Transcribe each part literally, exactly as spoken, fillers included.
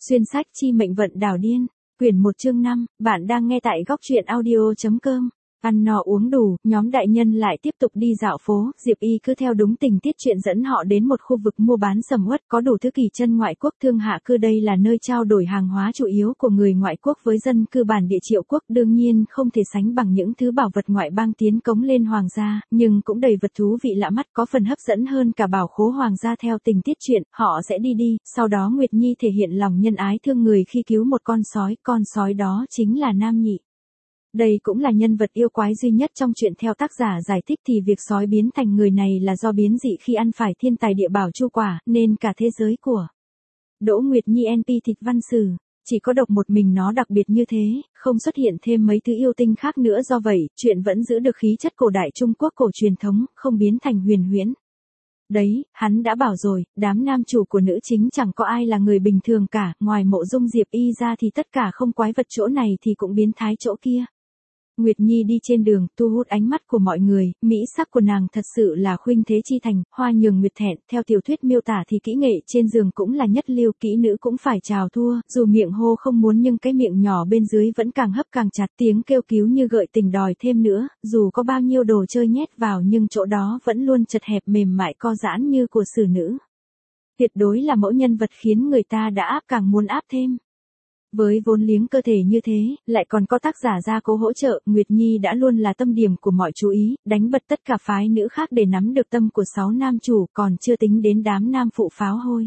Xuyên sách chi mệnh vận đảo điên, quyển một chương năm, bạn đang nghe tại góc truyện audio.com. Ăn no uống đủ, nhóm đại nhân lại tiếp tục đi dạo phố, Diệp Y cứ theo đúng tình tiết chuyện dẫn họ đến một khu vực mua bán sầm uất có đủ thứ kỳ chân ngoại quốc thương hạ cư. Đây là nơi trao đổi hàng hóa chủ yếu của người ngoại quốc với dân cư bản địa Triệu quốc, đương nhiên không thể sánh bằng những thứ bảo vật ngoại bang tiến cống lên hoàng gia, nhưng cũng đầy vật thú vị lạ mắt, có phần hấp dẫn hơn cả bảo khố hoàng gia. Theo tình tiết chuyện, họ sẽ đi đi, sau đó Nguyệt Nhi thể hiện lòng nhân ái thương người khi cứu một con sói, con sói đó chính là Nam Nhị. Đây cũng là nhân vật yêu quái duy nhất trong chuyện. Theo tác giả giải thích thì việc sói biến thành người này là do biến dị khi ăn phải thiên tài địa bảo chu quả, nên cả thế giới của Đỗ Nguyệt Nhi en pê Thịch Văn Sử, chỉ có độc một mình nó đặc biệt như thế, không xuất hiện thêm mấy thứ yêu tinh khác nữa. Do vậy, chuyện vẫn giữ được khí chất cổ đại Trung Quốc cổ truyền thống, không biến thành huyền huyễn. Đấy, hắn đã bảo rồi, đám nam chủ của nữ chính chẳng có ai là người bình thường cả, ngoài Mộ Dung Diệp Y ra thì tất cả không quái vật chỗ này thì cũng biến thái chỗ kia. Nguyệt Nhi đi trên đường, thu hút ánh mắt của mọi người, mỹ sắc của nàng thật sự là khuynh thế chi thành, hoa nhường nguyệt thẹn. Theo tiểu thuyết miêu tả thì kỹ nghệ trên giường cũng là nhất lưu, kỹ nữ cũng phải chào thua, dù miệng hô không muốn nhưng cái miệng nhỏ bên dưới vẫn càng hấp càng chặt, tiếng kêu cứu như gợi tình đòi thêm nữa, dù có bao nhiêu đồ chơi nhét vào nhưng chỗ đó vẫn luôn chật hẹp mềm mại co giãn như của xử nữ. Tuyệt đối là mẫu nhân vật khiến người ta đã áp càng muốn áp thêm. Với vốn liếng cơ thể như thế, lại còn có tác giả gia cố hỗ trợ, Nguyệt Nhi đã luôn là tâm điểm của mọi chú ý, đánh bật tất cả phái nữ khác để nắm được tâm của sáu nam chủ, còn chưa tính đến đám nam phụ pháo hôi.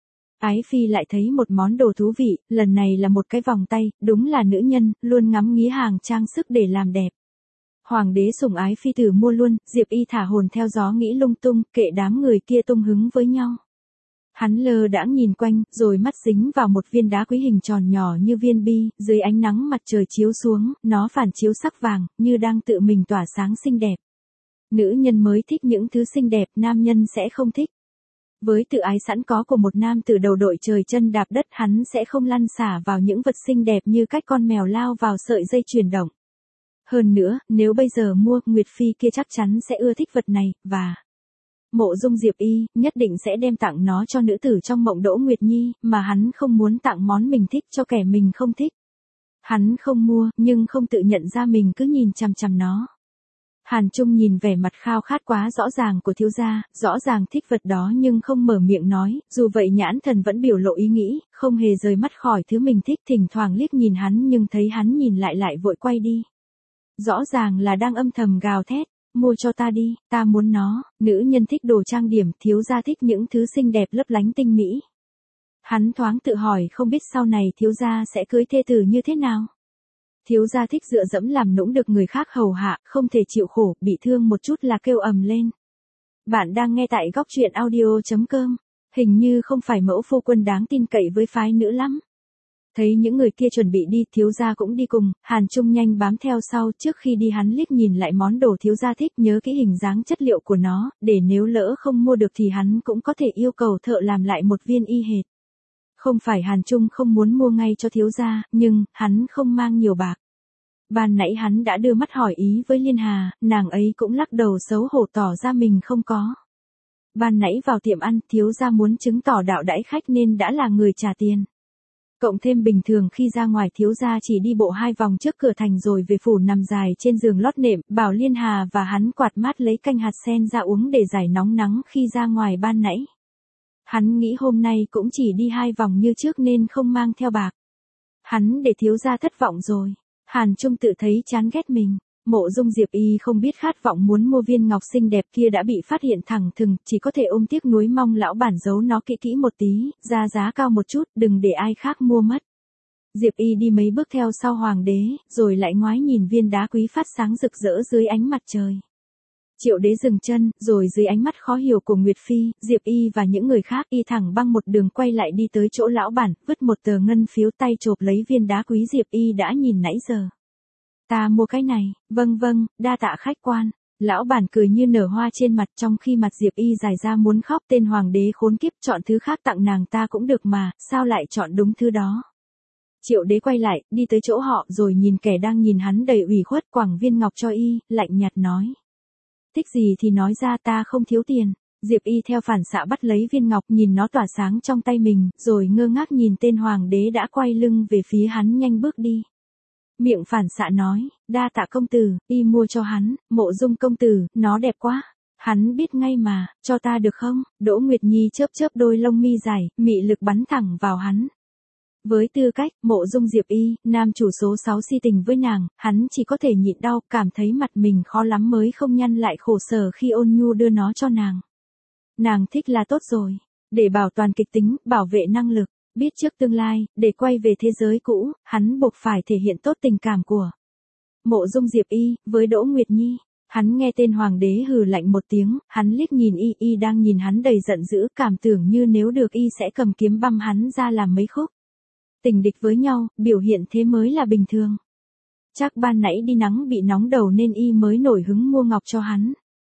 Ái Phi lại thấy một món đồ thú vị, lần này là một cái vòng tay, đúng là nữ nhân, luôn ngắm nghía hàng trang sức để làm đẹp. Hoàng đế sủng ái Phi tử mua luôn, Diệp Y thả hồn theo gió nghĩ lung tung, kệ đám người kia tung hứng với nhau. Hắn lơ đãng nhìn quanh, rồi mắt dính vào một viên đá quý hình tròn nhỏ như viên bi, dưới ánh nắng mặt trời chiếu xuống, nó phản chiếu sắc vàng, như đang tự mình tỏa sáng xinh đẹp. Nữ nhân mới thích những thứ xinh đẹp, nam nhân sẽ không thích. Với tự ái sẵn có của một nam từ đầu đội trời chân đạp đất, hắn sẽ không lăn xả vào những vật xinh đẹp như cách con mèo lao vào sợi dây chuyền động. Hơn nữa, nếu bây giờ mua, Nguyệt Phi kia chắc chắn sẽ ưa thích vật này, và Mộ Dung Diệp Y nhất định sẽ đem tặng nó cho nữ tử trong mộng Đỗ Nguyệt Nhi, mà hắn không muốn tặng món mình thích cho kẻ mình không thích. Hắn không mua, nhưng không tự nhận ra mình cứ nhìn chằm chằm nó. Hàn Trung nhìn vẻ mặt khao khát quá rõ ràng của thiếu gia, rõ ràng thích vật đó nhưng không mở miệng nói, dù vậy nhãn thần vẫn biểu lộ ý nghĩ, không hề rời mắt khỏi thứ mình thích, thỉnh thoảng liếc nhìn hắn nhưng thấy hắn nhìn lại lại vội quay đi. Rõ ràng là đang âm thầm gào thét. Mua cho ta đi, ta muốn nó. Nữ nhân thích đồ trang điểm, thiếu gia thích những thứ xinh đẹp lấp lánh tinh mỹ. Hắn thoáng tự hỏi không biết sau này thiếu gia sẽ cưới thê tử như thế nào. Thiếu gia thích dựa dẫm làm nũng được người khác hầu hạ, không thể chịu khổ, bị thương một chút là kêu ầm lên. Bạn đang nghe tại góc truyện audio.com. Hình như không phải mẫu phu quân đáng tin cậy với phái nữ lắm. Thấy những người kia chuẩn bị đi, thiếu gia cũng đi cùng, Hàn Trung nhanh bám theo sau. Trước khi đi hắn liếc nhìn lại món đồ thiếu gia thích, nhớ kỹ hình dáng chất liệu của nó, để nếu lỡ không mua được thì hắn cũng có thể yêu cầu thợ làm lại một viên y hệt. Không phải Hàn Trung không muốn mua ngay cho thiếu gia, nhưng, hắn không mang nhiều bạc. Ban nãy hắn đã đưa mắt hỏi ý với Liên Hà, nàng ấy cũng lắc đầu xấu hổ tỏ ra mình không có. Ban nãy vào tiệm ăn, thiếu gia muốn chứng tỏ đạo đãi khách nên đã là người trả tiền. Cộng thêm bình thường khi ra ngoài thiếu gia chỉ đi bộ hai vòng trước cửa thành rồi về phủ nằm dài trên giường lót nệm, bảo Liên Hà và hắn quạt mát lấy canh hạt sen ra uống để giải nóng nắng khi ra ngoài ban nãy. Hắn nghĩ hôm nay cũng chỉ đi hai vòng như trước nên không mang theo bạc. Hắn để thiếu gia thất vọng rồi. Hàn Trung tự thấy chán ghét mình. Mộ Dung Diệp Y không biết khát vọng muốn mua viên ngọc xinh đẹp kia đã bị phát hiện thẳng thừng, chỉ có thể ôm tiếc nuối mong lão bản giấu nó kỹ kỹ một tí, ra giá cao một chút, đừng để ai khác mua mất. Diệp Y đi mấy bước theo sau hoàng đế, rồi lại ngoái nhìn viên đá quý phát sáng rực rỡ dưới ánh mặt trời. Triệu đế dừng chân, rồi dưới ánh mắt khó hiểu của Nguyệt Phi, Diệp Y và những người khác y thẳng băng một đường quay lại đi tới chỗ lão bản, vứt một tờ ngân phiếu tay chộp lấy viên đá quý Diệp Y đã nhìn nãy giờ. Ta mua cái này, vâng vâng, đa tạ khách quan. Lão bản cười như nở hoa trên mặt, trong khi mặt Diệp Y dài ra muốn khóc. Tên hoàng đế khốn kiếp, chọn thứ khác tặng nàng ta cũng được mà, sao lại chọn đúng thứ đó. Triệu đế quay lại, đi tới chỗ họ rồi nhìn kẻ đang nhìn hắn đầy ủy khuất, quẳng viên ngọc cho y, lạnh nhạt nói. Thích gì thì nói ra, ta không thiếu tiền. Diệp Y theo phản xạ bắt lấy viên ngọc nhìn nó tỏa sáng trong tay mình, rồi ngơ ngác nhìn tên hoàng đế đã quay lưng về phía hắn nhanh bước đi. Miệng phản xạ nói, đa tạ công tử, y mua cho hắn, Mộ Dung công tử, nó đẹp quá. Hắn biết ngay mà, cho ta được không? Đỗ Nguyệt Nhi chớp chớp đôi lông mi dài, mị lực bắn thẳng vào hắn. Với tư cách, Mộ Dung Diệp Y, nam chủ số sáu si tình với nàng, hắn chỉ có thể nhịn đau, cảm thấy mặt mình khó lắm mới không nhăn lại khổ sở khi Ôn Nhu đưa nó cho nàng. Nàng thích là tốt rồi. Để bảo toàn kịch tính, bảo vệ năng lực, biết trước tương lai, để quay về thế giới cũ, hắn buộc phải thể hiện tốt tình cảm của Mộ Dung Diệp Y với Đỗ Nguyệt Nhi. Hắn nghe tên hoàng đế hừ lạnh một tiếng, hắn liếc nhìn y, y đang nhìn hắn đầy giận dữ, cảm tưởng như nếu được y sẽ cầm kiếm băm hắn ra làm mấy khúc. Tình địch với nhau, biểu hiện thế mới là bình thường. Chắc ban nãy đi nắng bị nóng đầu nên y mới nổi hứng mua ngọc cho hắn.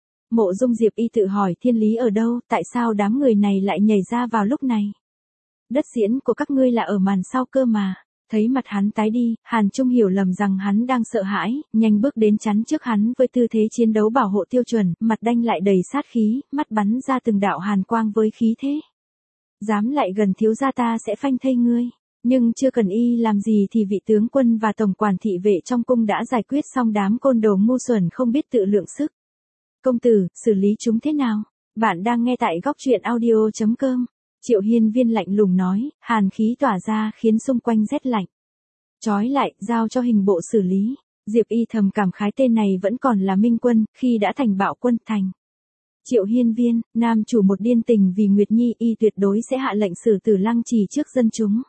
Mộ Dung Diệp Y tự hỏi thiên lý ở đâu, tại sao đám người này lại nhảy ra vào lúc này? Đất diễn của các ngươi là ở màn sau cơ mà. Thấy mặt hắn tái đi, Hàn Trung hiểu lầm rằng hắn đang sợ hãi, nhanh bước đến chắn trước hắn với tư thế chiến đấu bảo hộ tiêu chuẩn, mặt đanh lại đầy sát khí, mắt bắn ra từng đạo hàn quang với khí thế. Dám lại gần thiếu gia ta sẽ phanh thây ngươi. Nhưng chưa cần y làm gì thì vị tướng quân và tổng quản thị vệ trong cung đã giải quyết xong đám côn đồ ngu xuẩn không biết tự lượng sức. Công tử, xử lý chúng thế nào? Bạn đang nghe tại góc truyện audio chấm com. Triệu Hiên Viên lạnh lùng nói, hàn khí tỏa ra khiến xung quanh rét lạnh. Trói lại, giao cho hình bộ xử lý. Diệp Y thầm cảm khái tên này vẫn còn là minh quân, khi đã thành bạo quân thành. Triệu Hiên Viên, nam chủ một điên tình vì Nguyệt Nhi, y tuyệt đối sẽ hạ lệnh xử tử Lăng Trì trước dân chúng.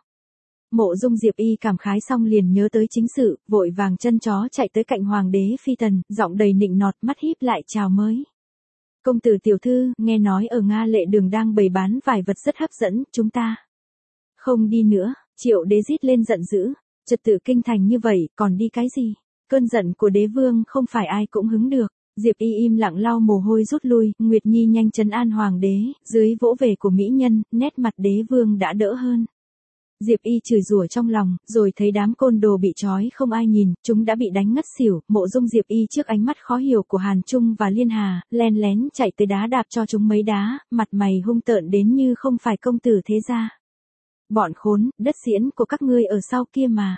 Mộ Dung Diệp Y cảm khái xong liền nhớ tới chính sự, vội vàng chân chó chạy tới cạnh hoàng đế phi tần, giọng đầy nịnh nọt, mắt híp lại chào mới. Công tử tiểu thư, nghe nói ở Nga Lệ Đường đang bày bán vài vật rất hấp dẫn, chúng ta không đi nữa. Triệu đế rít lên giận dữ, trật tự kinh thành như vậy, còn đi cái gì? Cơn giận của đế vương không phải ai cũng hứng được. Diệp Y im lặng lau mồ hôi rút lui, Nguyệt Nhi nhanh trấn an hoàng đế, dưới vỗ về của mỹ nhân, nét mặt đế vương đã đỡ hơn. Diệp Y chửi rủa trong lòng, rồi thấy đám côn đồ bị trói không ai nhìn, chúng đã bị đánh ngất xỉu, Mộ Dung Diệp Y trước ánh mắt khó hiểu của Hàn Trung và Liên Hà, len lén chạy tới đá đạp cho chúng mấy đá, mặt mày hung tợn đến như không phải công tử thế gia. Bọn khốn, đất diễn của các ngươi ở sau kia mà.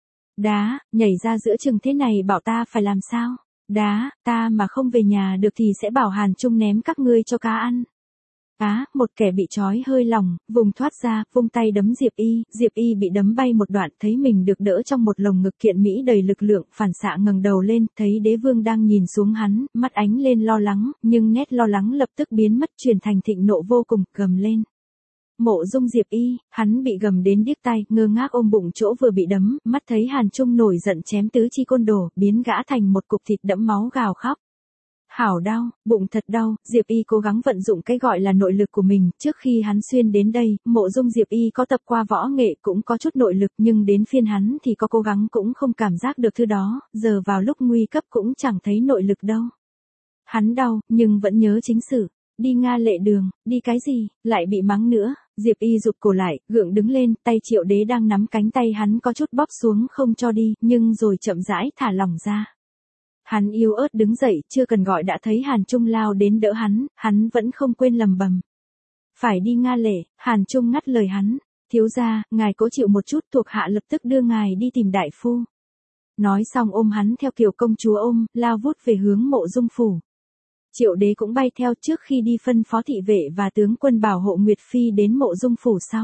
Đá, nhảy ra giữa chừng thế này bảo ta phải làm sao? Đá, ta mà không về nhà được thì sẽ bảo Hàn Trung ném các ngươi cho cá ăn. Á, một kẻ bị trói hơi lòng, vùng thoát ra, vung tay đấm Diệp Y, Diệp Y bị đấm bay một đoạn, thấy mình được đỡ trong một lồng ngực kiện mỹ đầy lực lượng, phản xạ ngẩng đầu lên, thấy đế vương đang nhìn xuống hắn, mắt ánh lên lo lắng, nhưng nét lo lắng lập tức biến mất chuyển thành thịnh nộ vô cùng, gầm lên. Mộ Dung Diệp Y, hắn bị gầm đến điếc tai, ngơ ngác ôm bụng chỗ vừa bị đấm, mắt thấy Hàn Trung nổi giận chém tứ chi côn đồ, biến gã thành một cục thịt đẫm máu gào khóc. Hảo đau, bụng thật đau, Diệp Y cố gắng vận dụng cái gọi là nội lực của mình, trước khi hắn xuyên đến đây, Mộ Dung Diệp Y có tập qua võ nghệ cũng có chút nội lực nhưng đến phiên hắn thì có cố gắng cũng không cảm giác được thứ đó, giờ vào lúc nguy cấp cũng chẳng thấy nội lực đâu. Hắn đau, nhưng vẫn nhớ chính sự, đi Nga Lệ Đường, đi cái gì, lại bị mắng nữa, Diệp Y rụt cổ lại, gượng đứng lên, tay Triệu Đế đang nắm cánh tay hắn có chút bóp xuống không cho đi, nhưng rồi chậm rãi thả lỏng ra. Hắn yếu ớt đứng dậy, chưa cần gọi đã thấy Hàn Trung lao đến đỡ hắn, hắn vẫn không quên lầm bầm. Phải đi Nga Lệ, Hàn Trung ngắt lời hắn, thiếu gia, ngài cố chịu một chút, thuộc hạ lập tức đưa ngài đi tìm đại phu. Nói xong ôm hắn theo kiểu công chúa ôm, lao vút về hướng Mộ Dung phủ. Triệu Đế cũng bay theo trước khi đi phân phó thị vệ và tướng quân bảo hộ Nguyệt Phi đến Mộ Dung phủ sau.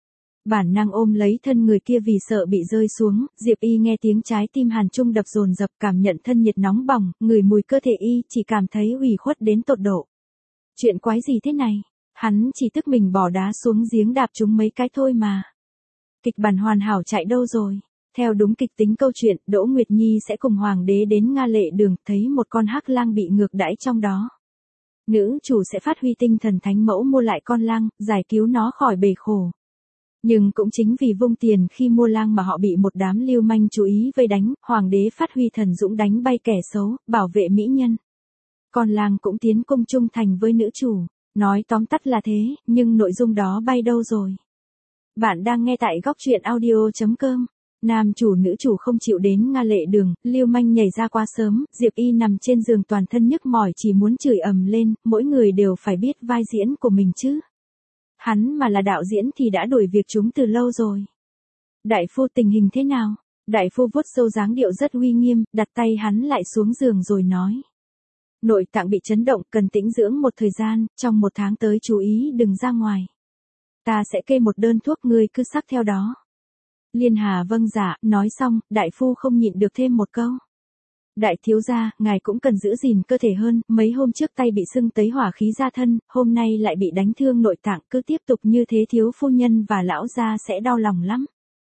Bản năng ôm lấy thân người kia vì sợ bị rơi xuống, Diệp Y nghe tiếng trái tim Hàn Trung đập dồn dập, cảm nhận thân nhiệt nóng bỏng, ngửi mùi cơ thể y, chỉ cảm thấy ủy khuất đến tột độ. Chuyện quái gì thế này? Hắn chỉ tức mình bỏ đá xuống giếng đạp chúng mấy cái thôi mà. Kịch bản hoàn hảo chạy đâu rồi? Theo đúng kịch tính câu chuyện, Đỗ Nguyệt Nhi sẽ cùng hoàng đế đến Nga Lệ Đường, thấy một con hắc lang bị ngược đãi trong đó. Nữ chủ sẽ phát huy tinh thần thánh mẫu mua lại con lang, giải cứu nó khỏi bể khổ. Nhưng cũng chính vì vung tiền khi mua lang mà họ bị một đám lưu manh chú ý vây đánh, hoàng đế phát huy thần dũng đánh bay kẻ xấu, bảo vệ mỹ nhân. Con lang cũng tiến cung trung thành với nữ chủ, nói tóm tắt là thế, nhưng nội dung đó bay đâu rồi? Bạn đang nghe tại góc truyện audio chấm com. Nam chủ nữ chủ không chịu đến Nga Lệ Đường, lưu manh nhảy ra quá sớm, Diệp Y nằm trên giường toàn thân nhức mỏi chỉ muốn chửi ầm lên, mỗi người đều phải biết vai diễn của mình chứ. Hắn mà là đạo diễn thì đã đuổi việc chúng từ lâu rồi. Đại phu tình hình thế nào? Đại phu vuốt râu dáng điệu rất uy nghiêm, đặt tay hắn lại xuống giường rồi nói. Nội tạng bị chấn động, cần tĩnh dưỡng một thời gian, trong một tháng tới chú ý đừng ra ngoài. Ta sẽ kê một đơn thuốc ngươi cứ sắc theo đó. Liên Hà vâng dạ, nói xong, đại phu không nhịn được thêm một câu. Đại thiếu gia, ngài cũng cần giữ gìn cơ thể hơn, mấy hôm trước tay bị sưng tấy hỏa khí ra thân, hôm nay lại bị đánh thương nội tạng, cứ tiếp tục như thế thiếu phu nhân và lão gia sẽ đau lòng lắm.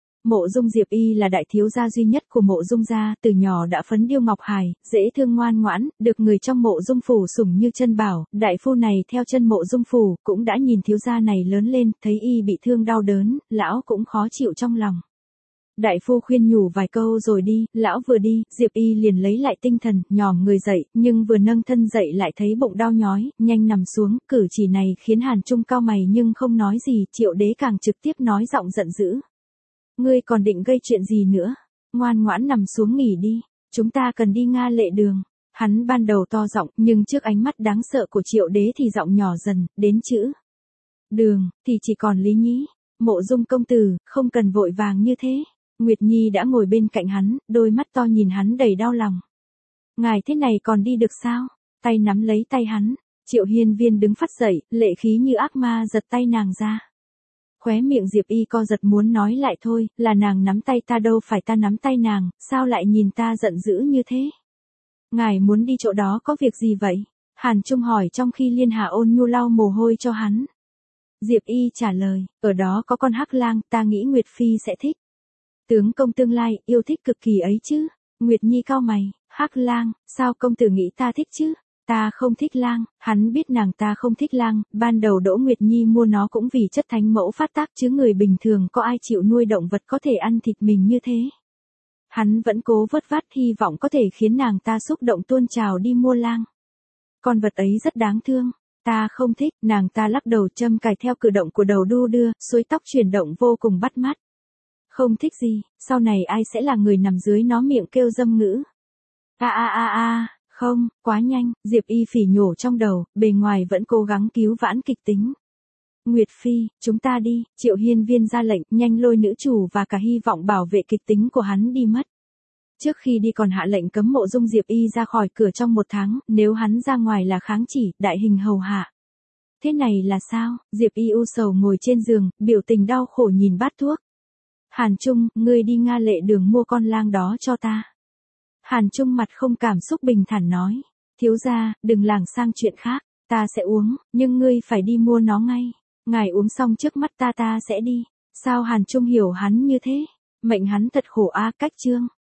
Mộ Dung Diệp Y là đại thiếu gia duy nhất của Mộ Dung gia, từ nhỏ đã phấn điêu ngọc hài, dễ thương ngoan ngoãn, được người trong Mộ Dung phủ sủng như chân bảo, đại phu này theo chân Mộ Dung phủ, cũng đã nhìn thiếu gia này lớn lên, thấy y bị thương đau đớn, lão cũng khó chịu trong lòng. Đại phu khuyên nhủ vài câu rồi đi, lão vừa đi, Diệp Y liền lấy lại tinh thần, nhòm người dậy, nhưng vừa nâng thân dậy lại thấy bụng đau nhói, nhanh nằm xuống, cử chỉ này khiến Hàn Trung cau mày nhưng không nói gì, Triệu Đế càng trực tiếp nói giọng giận dữ. Ngươi còn định gây chuyện gì nữa? Ngoan ngoãn nằm xuống nghỉ đi, chúng ta cần đi Nga Lệ Đường. Hắn ban đầu to giọng, nhưng trước ánh mắt đáng sợ của Triệu Đế thì giọng nhỏ dần, đến chữ đường, thì chỉ còn Lý Nhĩ. Mộ Dung công tử, không cần vội vàng như thế. Nguyệt Nhi đã ngồi bên cạnh hắn, đôi mắt to nhìn hắn đầy đau lòng. Ngài thế này còn đi được sao? Tay nắm lấy tay hắn, Triệu Hiên Viên đứng phắt dậy, lệ khí như ác ma giật tay nàng ra. Khóe miệng Diệp Y co giật muốn nói lại thôi, là nàng nắm tay ta đâu phải ta nắm tay nàng, sao lại nhìn ta giận dữ như thế? Ngài muốn đi chỗ đó có việc gì vậy? Hàn Trung hỏi trong khi Liên Hà ôn nhu lau mồ hôi cho hắn. Diệp Y trả lời, ở đó có con hắc lang, ta nghĩ Nguyệt Phi sẽ thích. Tướng công tương lai, yêu thích cực kỳ ấy chứ. Nguyệt Nhi cau mày, hắc lang, sao công tử nghĩ ta thích chứ? Ta không thích lang, hắn biết nàng ta không thích lang, ban đầu Đỗ Nguyệt Nhi mua nó cũng vì chất thánh mẫu phát tác chứ người bình thường có ai chịu nuôi động vật có thể ăn thịt mình như thế. Hắn vẫn cố vớt vát hy vọng có thể khiến nàng ta xúc động tuôn trào đi mua lang. Con vật ấy rất đáng thương, ta không thích, nàng ta lắc đầu châm cài theo cử động của đầu đu đưa, suối tóc chuyển động vô cùng bắt mắt. Không thích gì, sau này ai sẽ là người nằm dưới nó miệng kêu dâm ngữ. A a a a. Không, quá nhanh, Diệp Y phỉ nhổ trong đầu, bề ngoài vẫn cố gắng cứu vãn kịch tính. Nguyệt Phi, chúng ta đi, Triệu Hiên Viên ra lệnh, nhanh lôi nữ chủ và cả hy vọng bảo vệ kịch tính của hắn đi mất. Trước khi đi còn hạ lệnh cấm Mộ Dung Diệp Y ra khỏi cửa trong một tháng, nếu hắn ra ngoài là kháng chỉ, đại hình hầu hạ. Thế này là sao? Diệp Y u sầu ngồi trên giường, biểu tình đau khổ nhìn bát thuốc. Hàn Trung, ngươi đi Nga Lệ Đường mua con lang đó cho ta. Hàn Trung mặt không cảm xúc bình thản nói, thiếu gia, đừng lảng sang chuyện khác, ta sẽ uống, nhưng ngươi phải đi mua nó ngay, ngài uống xong trước mắt ta ta sẽ đi. Sao Hàn Trung hiểu hắn như thế? Mệnh hắn thật khổ a. Cách chương